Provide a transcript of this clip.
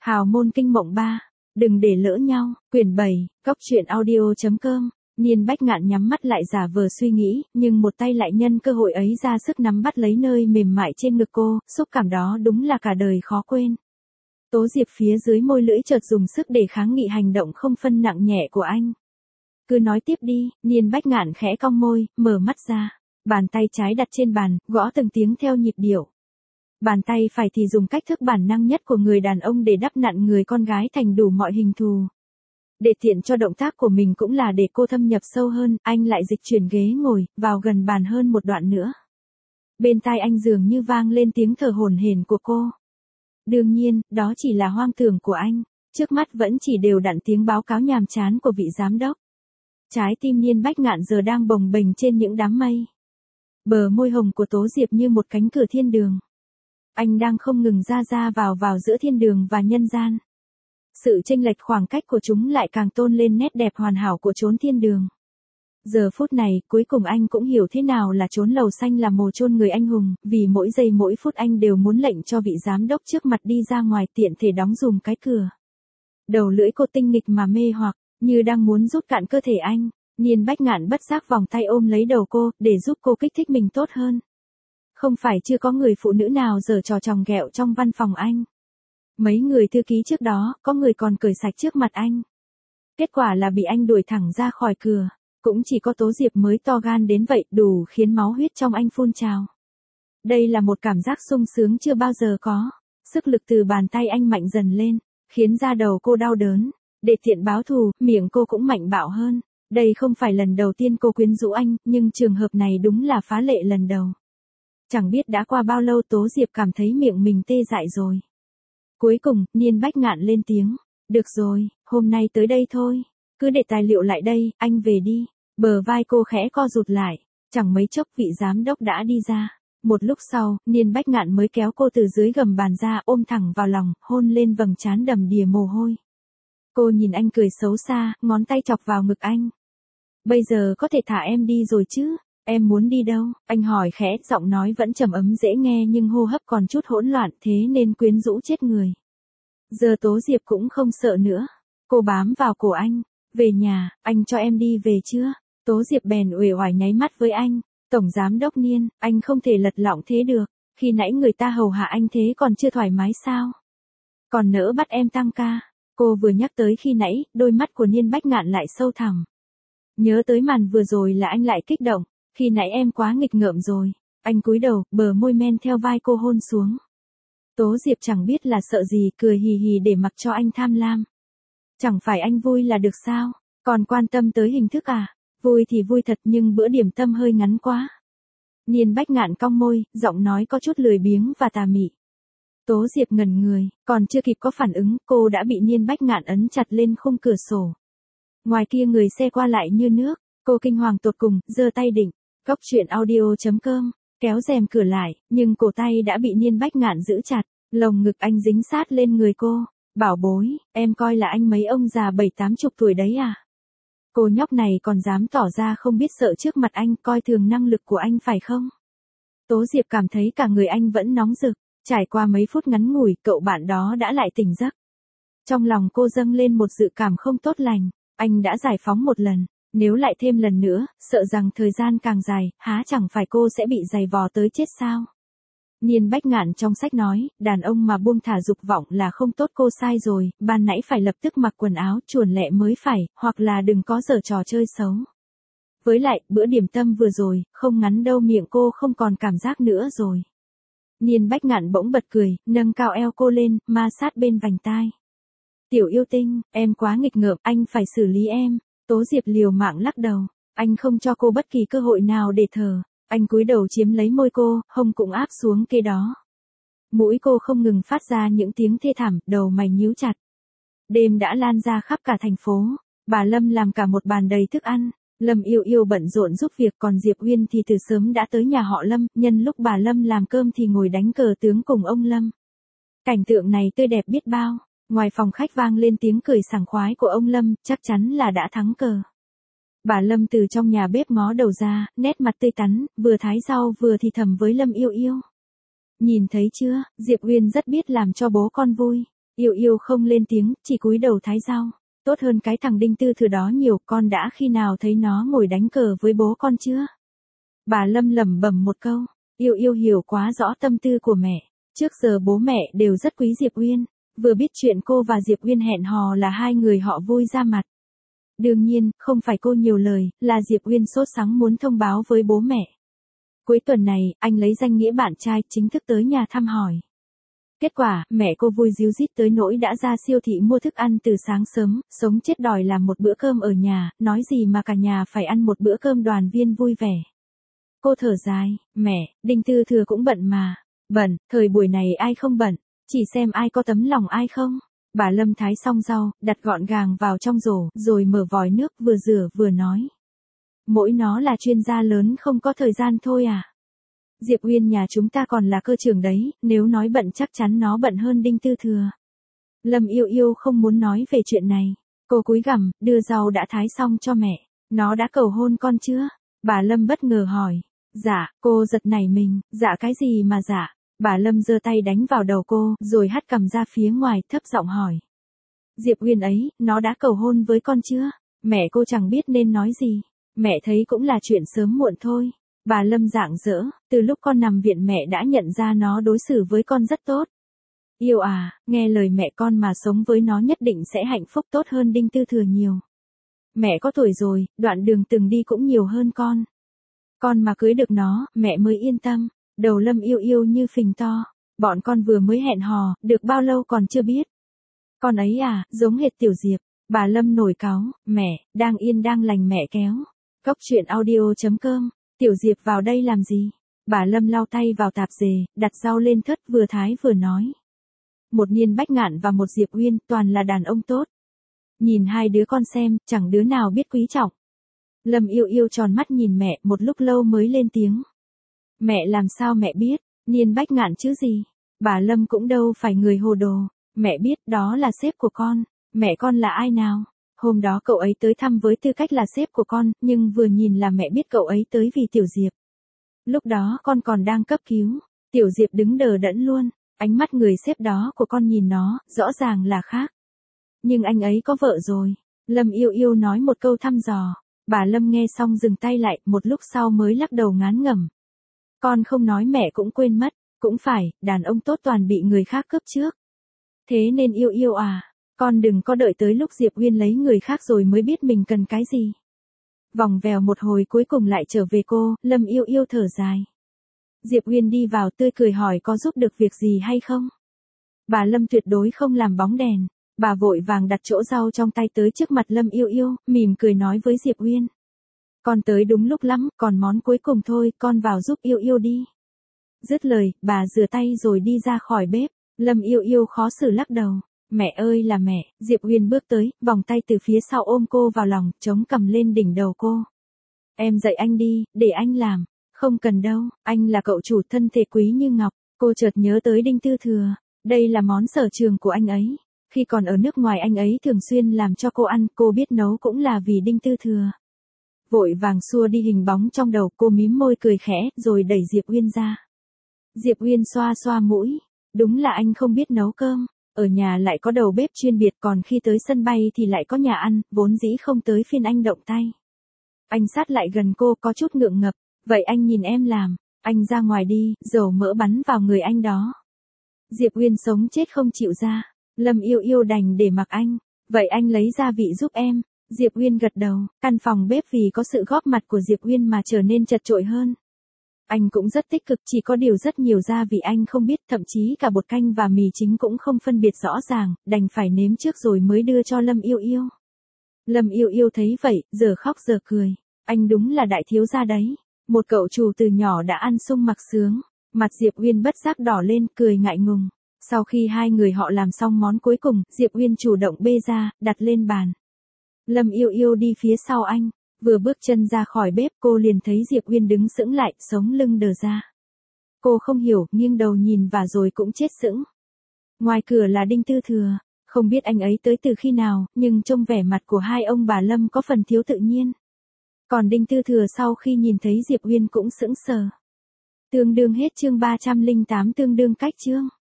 Hào môn kinh mộng 3. Đừng để lỡ nhau. Quyển 7. Cóc truyện audio.com. Niên Bách Ngạn nhắm mắt lại giả vờ suy nghĩ, nhưng một tay lại nhân cơ hội ấy ra sức nắm bắt lấy nơi mềm mại trên ngực cô, xúc cảm đó đúng là cả đời khó quên. Tố Diệp phía dưới môi lưỡi chợt dùng sức để kháng nghị hành động không phân nặng nhẹ của anh. Cứ nói tiếp đi. Niên Bách Ngạn khẽ cong môi, mở mắt ra. Bàn tay trái đặt trên bàn, gõ từng tiếng theo nhịp điệu. Bàn tay phải thì dùng cách thức bản năng nhất của người đàn ông để đắp nặn người con gái thành đủ mọi hình thù. Để tiện cho động tác của mình cũng là để cô thâm nhập sâu hơn, anh lại dịch chuyển ghế ngồi, vào gần bàn hơn một đoạn nữa. Bên tai anh dường như vang lên tiếng thở hổn hển của cô. Đương nhiên, đó chỉ là hoang tưởng của anh, trước mắt vẫn chỉ đều đặn tiếng báo cáo nhàm chán của vị giám đốc. Trái tim Niên Bách Ngạn giờ đang bồng bềnh trên những đám mây. Bờ môi hồng của Tố Diệp như một cánh cửa thiên đường. Anh đang không ngừng ra vào giữa thiên đường và nhân gian. Sự chênh lệch khoảng cách của chúng lại càng tôn lên nét đẹp hoàn hảo của chốn thiên đường. Giờ phút này, cuối cùng anh cũng hiểu thế nào là chốn lầu xanh là mồ chôn người anh hùng, vì mỗi giây mỗi phút anh đều muốn lệnh cho vị giám đốc trước mặt đi ra ngoài tiện thể đóng dùm cái cửa. Đầu lưỡi cô tinh nghịch mà mê hoặc, như đang muốn rút cạn cơ thể anh. Niên Bách Ngạn bất giác vòng tay ôm lấy đầu cô, để giúp cô kích thích mình tốt hơn. Không phải chưa có người phụ nữ nào giở trò chòng ghẹo trong văn phòng anh. Mấy người thư ký trước đó, có người còn cười sạch trước mặt anh. Kết quả là bị anh đuổi thẳng ra khỏi cửa. Cũng chỉ có Tố Diệp mới to gan đến vậy, đủ khiến máu huyết trong anh phun trào. Đây là một cảm giác sung sướng chưa bao giờ có. Sức lực từ bàn tay anh mạnh dần lên, khiến da đầu cô đau đớn. Để tiện báo thù, miệng cô cũng mạnh bạo hơn. Đây không phải lần đầu tiên cô quyến rũ anh, nhưng trường hợp này đúng là phá lệ lần đầu. Chẳng biết đã qua bao lâu Tố Diệp cảm thấy miệng mình tê dại rồi. Cuối cùng, Niên Bách Ngạn lên tiếng. Được rồi, hôm nay tới đây thôi. Cứ để tài liệu lại đây, anh về đi. Bờ vai cô khẽ co rụt lại. Chẳng mấy chốc vị giám đốc đã đi ra. Một lúc sau, Niên Bách Ngạn mới kéo cô từ dưới gầm bàn ra, ôm thẳng vào lòng, hôn lên vầng trán đầm đìa mồ hôi. Cô nhìn anh cười xấu xa, ngón tay chọc vào ngực anh. Bây giờ có thể thả em đi rồi chứ? Em muốn đi đâu? Anh hỏi khẽ, giọng nói vẫn trầm ấm dễ nghe nhưng hô hấp còn chút hỗn loạn, thế nên quyến rũ chết người. Giờ Tố Diệp cũng không sợ nữa. Cô bám vào cổ anh. Về nhà, anh cho em đi về chưa? Tố Diệp bèn uể oải nháy mắt với anh. Tổng giám đốc Niên, anh không thể lật lọng thế được. Khi nãy người ta hầu hạ anh thế còn chưa thoải mái sao? Còn nỡ bắt em tăng ca. Cô vừa nhắc tới khi nãy, đôi mắt của Niên Bách Ngạn lại sâu thẳm. Nhớ tới màn vừa rồi là anh lại kích động. Khi nãy em quá nghịch ngợm rồi. Anh cúi đầu, bờ môi men theo vai cô hôn xuống. Tố Diệp chẳng biết là sợ gì, cười hì hì để mặc cho anh tham lam. Chẳng phải anh vui là được sao? Còn quan tâm tới hình thức à? Vui thì vui thật nhưng bữa điểm tâm hơi ngắn quá. Niên Bách Ngạn cong môi, giọng nói có chút lười biếng và tà mị. Tố Diệp ngẩn người, còn chưa kịp có phản ứng, cô đã bị Niên Bách Ngạn ấn chặt lên khung cửa sổ. Ngoài kia người xe qua lại như nước, cô kinh hoàng tột cùng, giơ tay định. Cóc truyện audio.com, kéo rèm cửa lại, nhưng cổ tay đã bị Niên Bách Ngạn giữ chặt, lồng ngực anh dính sát lên người cô. Bảo bối, em coi là anh mấy ông già 70-80 tuổi đấy à? Cô nhóc này còn dám tỏ ra không biết sợ trước mặt anh, coi thường năng lực của anh phải không? Tố Diệp cảm thấy cả người anh vẫn nóng rực, trải qua mấy phút ngắn ngủi, cậu bạn đó đã lại tỉnh giấc. Trong lòng cô dâng lên một dự cảm không tốt lành, anh đã giải phóng một lần. Nếu lại thêm lần nữa, sợ rằng thời gian càng dài, há chẳng phải cô sẽ bị giày vò tới chết sao? Niên Bách Ngạn trong sách nói, đàn ông mà buông thả dục vọng là không tốt, cô sai rồi, ban nãy phải lập tức mặc quần áo chuồn lẹ mới phải, hoặc là đừng có giở trò chơi xấu. Với lại, bữa điểm tâm vừa rồi, không ngắn đâu, miệng cô không còn cảm giác nữa rồi. Niên Bách Ngạn bỗng bật cười, nâng cao eo cô lên, ma sát bên vành tai. Tiểu yêu tinh, em quá nghịch ngợm, anh phải xử lý em. Tố Diệp liều mạng lắc đầu, anh không cho cô bất kỳ cơ hội nào để thở. Anh cúi đầu chiếm lấy môi cô, hông cũng áp xuống kế đó. Mũi cô không ngừng phát ra những tiếng thê thảm, đầu mày nhíu chặt. Đêm đã lan ra khắp cả thành phố. Bà Lâm làm cả một bàn đầy thức ăn. Lâm Yêu Yêu bận rộn giúp việc, còn Diệp Uyên thì từ sớm đã tới nhà họ Lâm. Nhân lúc bà Lâm làm cơm thì ngồi đánh cờ tướng cùng ông Lâm. Cảnh tượng này tươi đẹp biết bao. Ngoài phòng khách vang lên tiếng cười sảng khoái của ông Lâm, chắc chắn là đã thắng cờ. Bà Lâm từ trong nhà bếp ngó đầu ra, nét mặt tươi tắn, vừa thái rau vừa thì thầm với Lâm Yêu Yêu. Nhìn thấy chưa, Diệp Uyên rất biết làm cho bố con vui. Yêu yêu không lên tiếng, chỉ cúi đầu thái rau. Tốt hơn cái thằng Đinh Tư Thừa đó nhiều, con đã khi nào thấy nó ngồi đánh cờ với bố con chưa? Bà Lâm lẩm bẩm một câu, yêu yêu hiểu quá rõ tâm tư của mẹ. Trước giờ bố mẹ đều rất quý Diệp Uyên, vừa biết chuyện cô và Diệp Uyên hẹn hò là hai người họ vui ra mặt. Đương nhiên, không phải cô nhiều lời, là Diệp Uyên sốt sắng muốn thông báo với bố mẹ. Cuối tuần này, anh lấy danh nghĩa bạn trai chính thức tới nhà thăm hỏi. Kết quả, mẹ cô vui ríu rít tới nỗi đã ra siêu thị mua thức ăn từ sáng sớm, sống chết đòi làm một bữa cơm ở nhà, nói gì mà cả nhà phải ăn một bữa cơm đoàn viên vui vẻ. Cô thở dài, mẹ, Đinh Tư Thừa cũng bận mà. Bận, thời buổi này ai không bận, chỉ xem ai có tấm lòng ai không. Bà Lâm thái xong rau, đặt gọn gàng vào trong rổ, rồi mở vòi nước vừa rửa vừa nói. Mỗi nó là chuyên gia lớn không có thời gian thôi à. Diệp Uyên nhà chúng ta còn là cơ trưởng đấy, nếu nói bận chắc chắn nó bận hơn Đinh Tư Thừa. Lâm yêu yêu không muốn nói về chuyện này. Cô cúi gằm, đưa rau đã thái xong cho mẹ. Nó đã cầu hôn con chưa? Bà Lâm bất ngờ hỏi. Dạ, cô giật nảy mình, dạ cái gì mà dạ? Bà Lâm giơ tay đánh vào đầu cô, rồi hất cằm ra phía ngoài, thấp giọng hỏi. Diệp Uyên ấy, nó đã cầu hôn với con chưa? Mẹ cô chẳng biết nên nói gì. Mẹ thấy cũng là chuyện sớm muộn thôi. Bà Lâm rạng rỡ, từ lúc con nằm viện mẹ đã nhận ra nó đối xử với con rất tốt. Yêu à, nghe lời mẹ con mà sống với nó nhất định sẽ hạnh phúc tốt hơn Đinh Tư Thừa nhiều. Mẹ có tuổi rồi, đoạn đường từng đi cũng nhiều hơn con. Con mà cưới được nó, mẹ mới yên tâm. Đầu Lâm yêu yêu như phình to. Bọn con vừa mới hẹn hò, được bao lâu còn chưa biết. Con ấy à, giống hệt Tiểu Diệp. Bà Lâm nổi cáu, mẹ, đang yên đang lành mẹ kéo. Cốc truyện audio.com. Tiểu Diệp vào đây làm gì? Bà Lâm lau tay vào tạp dề, đặt rau lên thớt vừa thái vừa nói. Một Niên Bách Ngạn và một Diệp Uyên, toàn là đàn ông tốt. Nhìn hai đứa con xem, chẳng đứa nào biết quý trọng. Lâm yêu yêu tròn mắt nhìn mẹ, một lúc lâu mới lên tiếng. Mẹ làm sao mẹ biết, Niên Bách Ngạn chứ gì? Bà Lâm cũng đâu phải người hồ đồ. Mẹ biết đó là sếp của con. Mẹ con là ai nào? Hôm đó cậu ấy tới thăm với tư cách là sếp của con, nhưng vừa nhìn là mẹ biết cậu ấy tới vì Tiểu Diệp. Lúc đó con còn đang cấp cứu. Tiểu Diệp đứng đờ đẫn luôn. Ánh mắt người sếp đó của con nhìn nó, rõ ràng là khác. Nhưng anh ấy có vợ rồi. Lâm yêu yêu nói một câu thăm dò. Bà Lâm nghe xong dừng tay lại, một lúc sau mới lắc đầu ngán ngẩm. Con không nói mẹ cũng quên mất. Cũng phải, đàn ông tốt toàn bị người khác cướp trước. Thế nên yêu yêu à, con đừng có đợi tới lúc Diệp Uyên lấy người khác rồi mới biết mình cần cái gì. Vòng vèo một hồi cuối cùng lại trở về cô, Lâm yêu yêu thở dài. Diệp Uyên đi vào tươi cười hỏi có giúp được việc gì hay không. Bà Lâm tuyệt đối không làm bóng đèn. Bà vội vàng đặt chỗ rau trong tay tới trước mặt Lâm yêu yêu, mỉm cười nói với Diệp Uyên. Con tới đúng lúc lắm, còn món cuối cùng thôi, con vào giúp yêu yêu đi. Dứt lời, bà rửa tay rồi đi ra khỏi bếp. Lâm yêu yêu khó xử lắc đầu. Mẹ ơi là mẹ, Diệp Uyên bước tới, vòng tay từ phía sau ôm cô vào lòng, chống cằm lên đỉnh đầu cô. Em dạy anh đi, để anh làm. Không cần đâu, anh là cậu chủ thân thể quý như ngọc. Cô chợt nhớ tới Đinh Tư Thừa. Đây là món sở trường của anh ấy. Khi còn ở nước ngoài anh ấy thường xuyên làm cho cô ăn, cô biết nấu cũng là vì Đinh Tư Thừa. Vội vàng xua đi hình bóng trong đầu, cô mím môi cười khẽ, rồi đẩy Diệp Uyên ra. Diệp Uyên xoa xoa mũi. Đúng là anh không biết nấu cơm. Ở nhà lại có đầu bếp chuyên biệt, còn khi tới sân bay thì lại có nhà ăn, vốn dĩ không tới phiên anh động tay. Anh sát lại gần cô có chút ngượng ngập. Vậy anh nhìn em làm. Anh ra ngoài đi, dầu mỡ bắn vào người anh đó. Diệp Uyên sống chết không chịu ra. Lâm yêu yêu đành để mặc anh. Vậy anh lấy gia vị giúp em. Diệp Uyên gật đầu. Căn phòng bếp vì có sự góp mặt của Diệp Uyên mà trở nên chật chội hơn. Anh cũng rất tích cực, chỉ có điều rất nhiều gia vị anh không biết, thậm chí cả bột canh và mì chính cũng không phân biệt rõ ràng, đành phải nếm trước rồi mới đưa cho Lâm yêu yêu. Lâm yêu yêu thấy vậy, giờ khóc giờ cười. Anh đúng là đại thiếu gia đấy. Một cậu chủ từ nhỏ đã ăn sung mặc sướng. Mặt Diệp Uyên bất giác đỏ lên, cười ngại ngùng. Sau khi hai người họ làm xong món cuối cùng, Diệp Uyên chủ động bê ra, đặt lên bàn. Lâm yêu yêu đi phía sau anh. Vừa bước chân ra khỏi bếp cô liền thấy Diệp Uyên đứng sững lại, sống lưng đờ ra. Cô không hiểu, nghiêng đầu nhìn và rồi cũng chết sững. Ngoài cửa là Đinh Tư Thừa. Không biết anh ấy tới từ khi nào, nhưng trông vẻ mặt của hai ông bà Lâm có phần thiếu tự nhiên. Còn Đinh Tư Thừa sau khi nhìn thấy Diệp Uyên cũng sững sờ. Tương đương hết chương 308, tương đương cách chương.